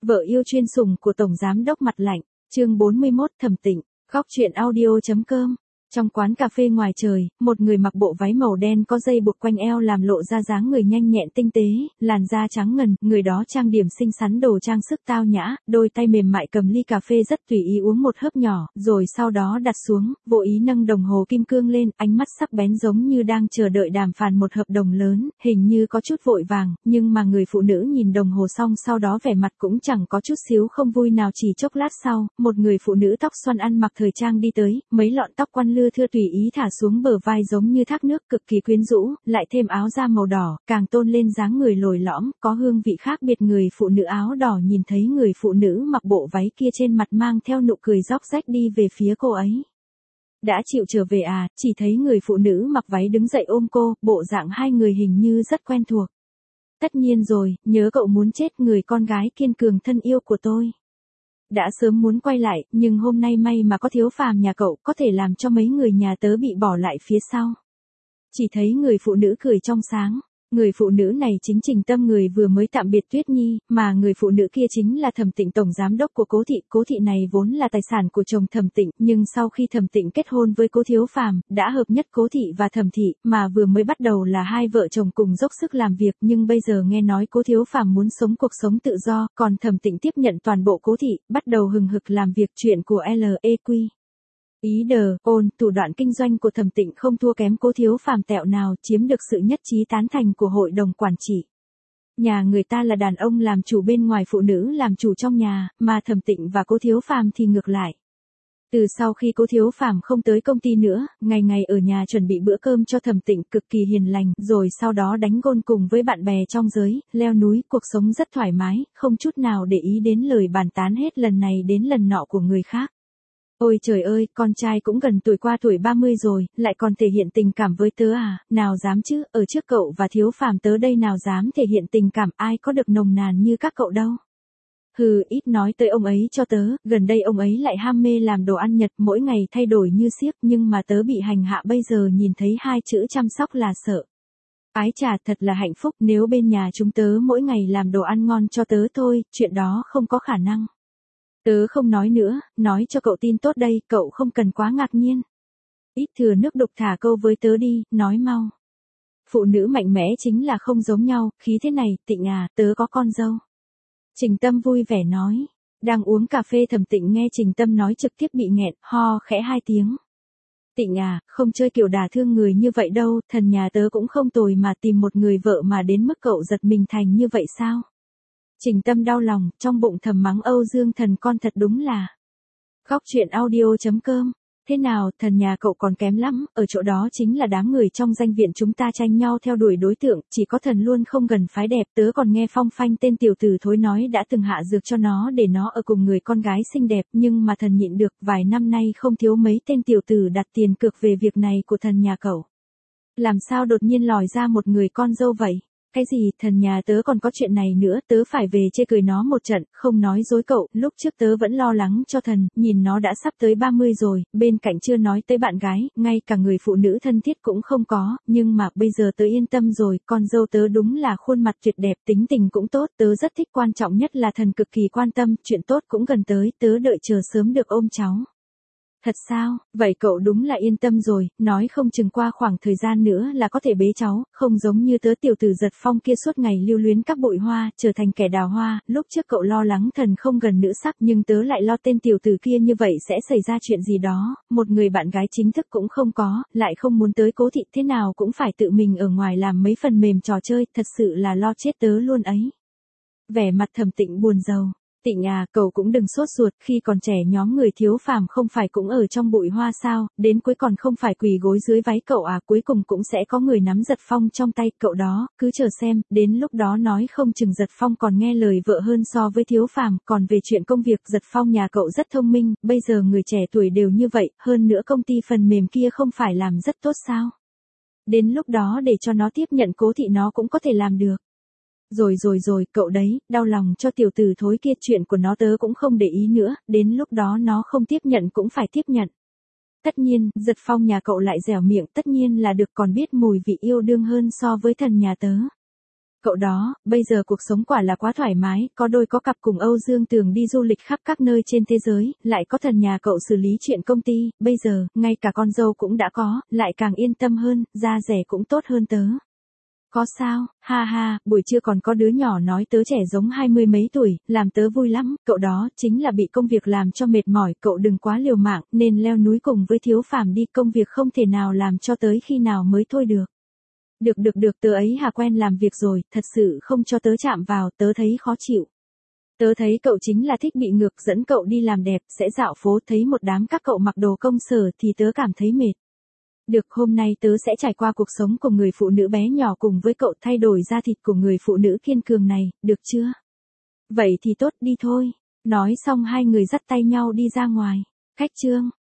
Vợ yêu chuyên sủng của Tổng Giám đốc Mặt Lạnh, chương 41 Thẩm Tịnh, góc truyện audio.com. Trong quán cà phê ngoài trời, một người mặc bộ váy màu đen có dây buộc quanh eo làm lộ ra dáng người nhanh nhẹn tinh tế, làn da trắng ngần, người đó trang điểm xinh xắn đồ trang sức tao nhã, đôi tay mềm mại cầm ly cà phê rất tùy ý uống một hớp nhỏ, rồi sau đó đặt xuống, vô ý nâng đồng hồ kim cương lên, ánh mắt sắc bén giống như đang chờ đợi đàm phán một hợp đồng lớn, hình như có chút vội vàng, nhưng mà người phụ nữ nhìn đồng hồ xong sau đó vẻ mặt cũng chẳng có chút xíu không vui nào. Chỉ chốc lát sau, một người phụ nữ tóc xoăn ăn mặc thời trang đi tới, mấy lọn tóc quăn lưa thưa tùy ý thả xuống bờ vai giống như thác nước, cực kỳ quyến rũ, lại thêm áo da màu đỏ, càng tôn lên dáng người lồi lõm, có hương vị khác biệt. Người phụ nữ áo đỏ nhìn thấy người phụ nữ mặc bộ váy kia trên mặt mang theo nụ cười róc rách đi về phía cô ấy. Đã chịu trở về à? Chỉ thấy người phụ nữ mặc váy đứng dậy ôm cô, bộ dạng hai người hình như rất quen thuộc. Tất nhiên rồi, nhớ cậu muốn chết, người con gái kiên cường thân yêu của tôi. Đã sớm muốn quay lại, nhưng hôm nay may mà có Thiếu Phàm nhà cậu, có thể làm cho mấy người nhà tớ bị bỏ lại phía sau. Chỉ thấy người phụ nữ cười trong sáng. Người phụ nữ này chính Trình Tâm, người vừa mới tạm biệt Tuyết Nhi, mà người phụ nữ kia chính là Thẩm Tịnh, tổng giám đốc của Cố thị. Cố thị này vốn là tài sản của chồng Thẩm Tịnh, nhưng sau khi Thẩm Tịnh kết hôn với Cố Thiếu Phàm, đã hợp nhất Cố thị và Thẩm thị, mà vừa mới bắt đầu là hai vợ chồng cùng dốc sức làm việc, nhưng bây giờ nghe nói Cố Thiếu Phàm muốn sống cuộc sống tự do, còn Thẩm Tịnh tiếp nhận toàn bộ Cố thị, bắt đầu hừng hực làm việc. Chuyện của LEQ. Ý đờ, ôn, thủ đoạn kinh doanh của Thẩm Tịnh không thua kém Cố Thiếu Phàm tẹo nào, chiếm được sự nhất trí tán thành của hội đồng quản trị. Nhà người ta là đàn ông làm chủ bên ngoài, phụ nữ làm chủ trong nhà, mà Thẩm Tịnh và Cố Thiếu Phàm thì ngược lại. Từ sau khi Cố Thiếu Phàm không tới công ty nữa, ngày ngày ở nhà chuẩn bị bữa cơm cho Thẩm Tịnh, cực kỳ hiền lành, rồi sau đó đánh gôn cùng với bạn bè trong giới, leo núi, cuộc sống rất thoải mái, không chút nào để ý đến lời bàn tán hết lần này đến lần nọ của người khác. Ôi trời ơi, con trai cũng gần tuổi qua tuổi 30 rồi, lại còn thể hiện tình cảm với tớ à? Nào dám chứ, ở trước cậu và Thiếu Phàm tớ đây nào dám thể hiện tình cảm, ai có được nồng nàn như các cậu đâu. Hừ, ít nói tới ông ấy cho tớ, gần đây ông ấy lại ham mê làm đồ ăn Nhật, mỗi ngày thay đổi như xiếc, nhưng mà tớ bị hành hạ, bây giờ nhìn thấy hai chữ chăm sóc là sợ. Ái chà, thật là hạnh phúc, nếu bên nhà chúng tớ mỗi ngày làm đồ ăn ngon cho tớ thôi, chuyện đó không có khả năng. Tớ không nói nữa, nói cho cậu tin tốt đây, cậu không cần quá ngạc nhiên. Ít thừa nước đục, thả câu với tớ đi, nói mau. Phụ nữ mạnh mẽ chính là không giống nhau, khí thế này, Tịnh à, tớ có con dâu. Trình Tâm vui vẻ nói. Đang uống cà phê, Thẩm Tịnh nghe Trình Tâm nói trực tiếp bị nghẹn, ho khẽ 2 tiếng. Tịnh à, không chơi kiểu đả thương người như vậy đâu, thần nhà tớ cũng không tồi mà tìm một người vợ mà đến mức cậu giật mình thành như vậy sao? Trình Tâm đau lòng, trong bụng thầm mắng Âu Dương Thần con thật đúng là. Góc truyện audio.com. Thế nào, thần nhà cậu còn kém lắm, ở chỗ đó chính là đám người trong danh viện chúng ta tranh nhau theo đuổi đối tượng, chỉ có thần luôn không gần phái đẹp. Tớ còn nghe Phong Phanh tên tiểu tử thối nói đã từng hạ dược cho nó để nó ở cùng người con gái xinh đẹp, nhưng mà thần nhịn được, vài năm nay không thiếu mấy tên tiểu tử đặt tiền cược về việc này của thần nhà cậu. Làm sao đột nhiên lòi ra một người con dâu vậy? Cái gì, thần nhà tớ còn có chuyện này nữa, tớ phải về chê cười nó một trận, không nói dối cậu, lúc trước tớ vẫn lo lắng cho thần, nhìn nó đã sắp tới 30 rồi, bên cạnh chưa nói tới bạn gái, ngay cả người phụ nữ thân thiết cũng không có, nhưng mà bây giờ tớ yên tâm rồi, con dâu tớ đúng là khuôn mặt tuyệt đẹp, tính tình cũng tốt, tớ rất thích, quan trọng nhất là thần cực kỳ quan tâm, chuyện tốt cũng gần tới, tớ đợi chờ sớm được ôm cháu. Thật sao, vậy cậu đúng là yên tâm rồi, nói không chừng qua khoảng thời gian nữa là có thể bế cháu, không giống như tớ tiểu tử Giật Phong kia suốt ngày lưu luyến các bụi hoa, trở thành kẻ đào hoa, lúc trước cậu lo lắng thần không gần nữ sắc, nhưng tớ lại lo tên tiểu tử kia như vậy sẽ xảy ra chuyện gì đó, một người bạn gái chính thức cũng không có, lại không muốn tới Cố thị, thế nào cũng phải tự mình ở ngoài làm mấy phần mềm trò chơi, thật sự là lo chết tớ luôn ấy. Vẻ mặt Thẩm Tịnh buồn rầu. Tịnh à, cậu cũng đừng sốt ruột, khi còn trẻ nhóm người Thiếu Phàm không phải cũng ở trong bụi hoa sao, đến cuối còn không phải quỳ gối dưới váy cậu à, cuối cùng cũng sẽ có người nắm Giật Phong trong tay, cậu đó, cứ chờ xem, đến lúc đó nói không chừng Giật Phong còn nghe lời vợ hơn so với Thiếu Phàm, còn về chuyện công việc, Giật Phong nhà cậu rất thông minh, bây giờ người trẻ tuổi đều như vậy, hơn nữa công ty phần mềm kia không phải làm rất tốt sao? Đến lúc đó để cho nó tiếp nhận Cố thị nó cũng có thể làm được. Rồi, cậu đấy, đau lòng cho tiểu tử thối kia, chuyện của nó tớ cũng không để ý nữa, đến lúc đó nó không tiếp nhận cũng phải tiếp nhận. Tất nhiên, Giật Phong nhà cậu lại dẻo miệng, tất nhiên là được, còn biết mùi vị yêu đương hơn so với thần nhà tớ. Cậu đó, bây giờ cuộc sống quả là quá thoải mái, có đôi có cặp cùng Âu Dương Tường đi du lịch khắp các nơi trên thế giới, lại có thần nhà cậu xử lý chuyện công ty, bây giờ, ngay cả con dâu cũng đã có, lại càng yên tâm hơn, da rẻ cũng tốt hơn tớ. Có sao, ha ha, buổi trưa còn có đứa nhỏ nói tớ trẻ giống 20 mấy tuổi, làm tớ vui lắm, cậu đó, chính là bị công việc làm cho mệt mỏi, cậu đừng quá liều mạng, nên leo núi cùng với Thiếu Phàm đi, công việc không thể nào làm cho tới khi nào mới thôi được. Được, tớ ấy quen làm việc rồi, thật sự không cho tớ chạm vào, tớ thấy khó chịu. Tớ thấy cậu chính là thích bị ngược, dẫn cậu đi làm đẹp, sẽ dạo phố thấy một đám các cậu mặc đồ công sở thì tớ cảm thấy mệt. Được, hôm nay tớ sẽ trải qua cuộc sống của người phụ nữ bé nhỏ cùng với cậu, thay đổi da thịt của người phụ nữ kiên cường này, được chưa? Vậy thì tốt, đi thôi. Nói xong hai người dắt tay nhau đi ra ngoài. Khách trương.